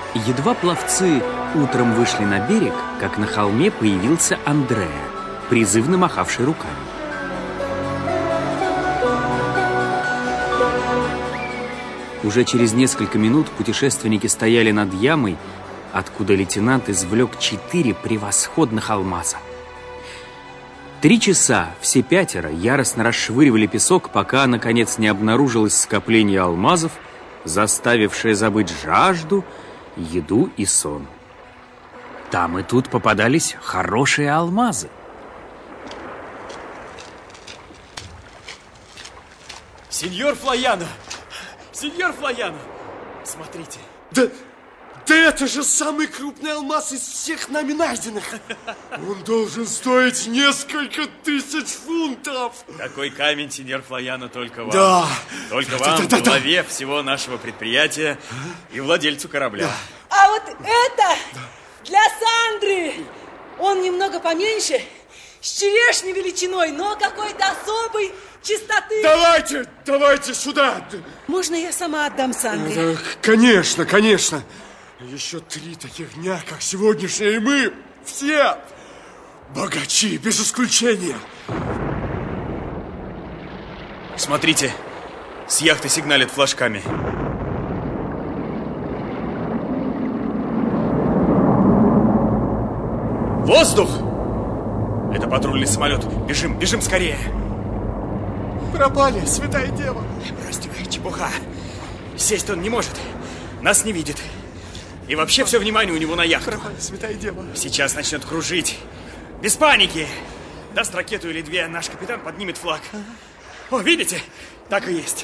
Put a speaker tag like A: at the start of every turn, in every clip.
A: Едва пловцы утром вышли на берег, как на холме появился Андреа, призывно махавший руками. Уже через несколько минут путешественники стояли над ямой, откуда лейтенант извлек 4 превосходных алмаза. 3 часа все 5 яростно расшвыривали песок, пока, наконец, не обнаружилось скопление алмазов, заставившее забыть жажду, еду и сон. Там и тут попадались хорошие алмазы.
B: Сеньор Флояно! Сеньор Флояно! Смотрите.
C: Да это же самый крупный алмаз из всех нами найденных. Он должен стоить несколько тысяч фунтов.
B: Такой камень, сеньор Флояно, только вам.
C: Да.
B: Только вам, главе всего нашего предприятия и владельцу корабля.
D: А вот это для Сандры. Он немного поменьше, с черешней величиной, но какой-то особой чистоты.
C: Давайте сюда.
D: Можно я сама отдам Сандре?
C: Конечно. Еще 3 таких дня, как сегодняшний, и мы все богачи, без исключения.
B: Смотрите, с яхты сигналят флажками. Воздух! Это патрульный самолет. Бежим скорее.
C: Пропали, святая дева.
B: Бросьте, чепуха. Сесть он не может. Нас не видит. И вообще все внимание у него на яхту.
C: Пропали, святая дева.
B: Сейчас начнет кружить. Без паники. Даст ракету или 2, наш капитан поднимет флаг. О, видите? Так и есть.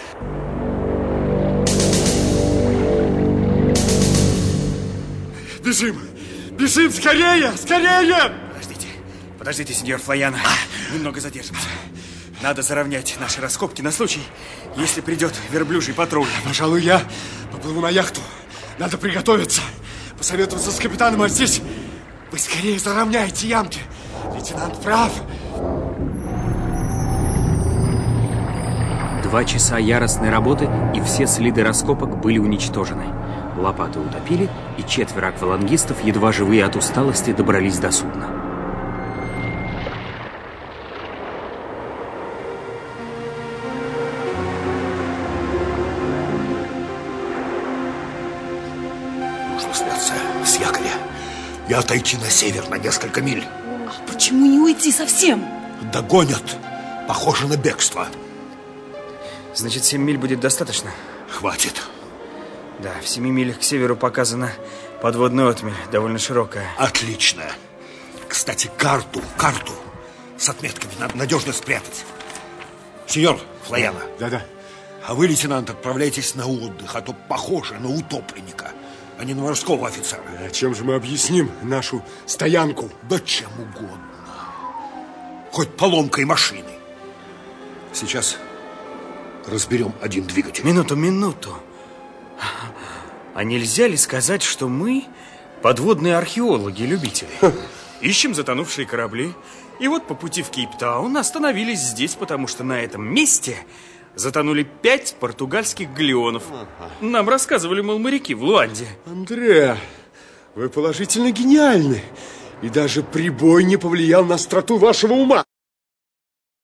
C: Бежим, скорее!
B: Подождите, сеньор Флояно. Немного задержимся. Надо заровнять наши раскопки на случай, если придет верблюжий патруль.
C: Пожалуй, я поплыву на яхту. Надо приготовиться. Посоветоваться с капитаном, а здесь вы скорее заровняйте ямки. Лейтенант прав.
A: 2 часа яростной работы, и все следы раскопок были уничтожены. Лопаты утопили, и 4 аквалангистов, едва живые от усталости, добрались до судна.
E: Нужно сняться с якоря и отойти на север на несколько миль.
D: А почему не уйти совсем?
E: Догонят. Похоже на бегство.
B: Значит, 7 миль будет достаточно?
E: Хватит.
B: Да, в 7 милях к северу показана подводная отмель, довольно широкая.
E: Отлично. Кстати, карту с отметками надо надежно спрятать. Сеньор Флояно.
C: Да.
E: А вы, лейтенант, отправляйтесь на отдых, а то похоже на утопленника, а не на морского офицера.
C: А чем же мы объясним нашу стоянку?
E: Да чем угодно. Хоть поломкой машины. Сейчас разберем один двигатель.
B: Минуту. А нельзя ли сказать, что мы подводные археологи-любители? Ищем затонувшие корабли. И вот по пути в Кейптаун остановились здесь, потому что на этом месте затонули 5 португальских галеонов. Нам рассказывали, мол, моряки в Луанде.
C: Андреа, вы положительно гениальны. И даже прибой не повлиял на остроту вашего ума.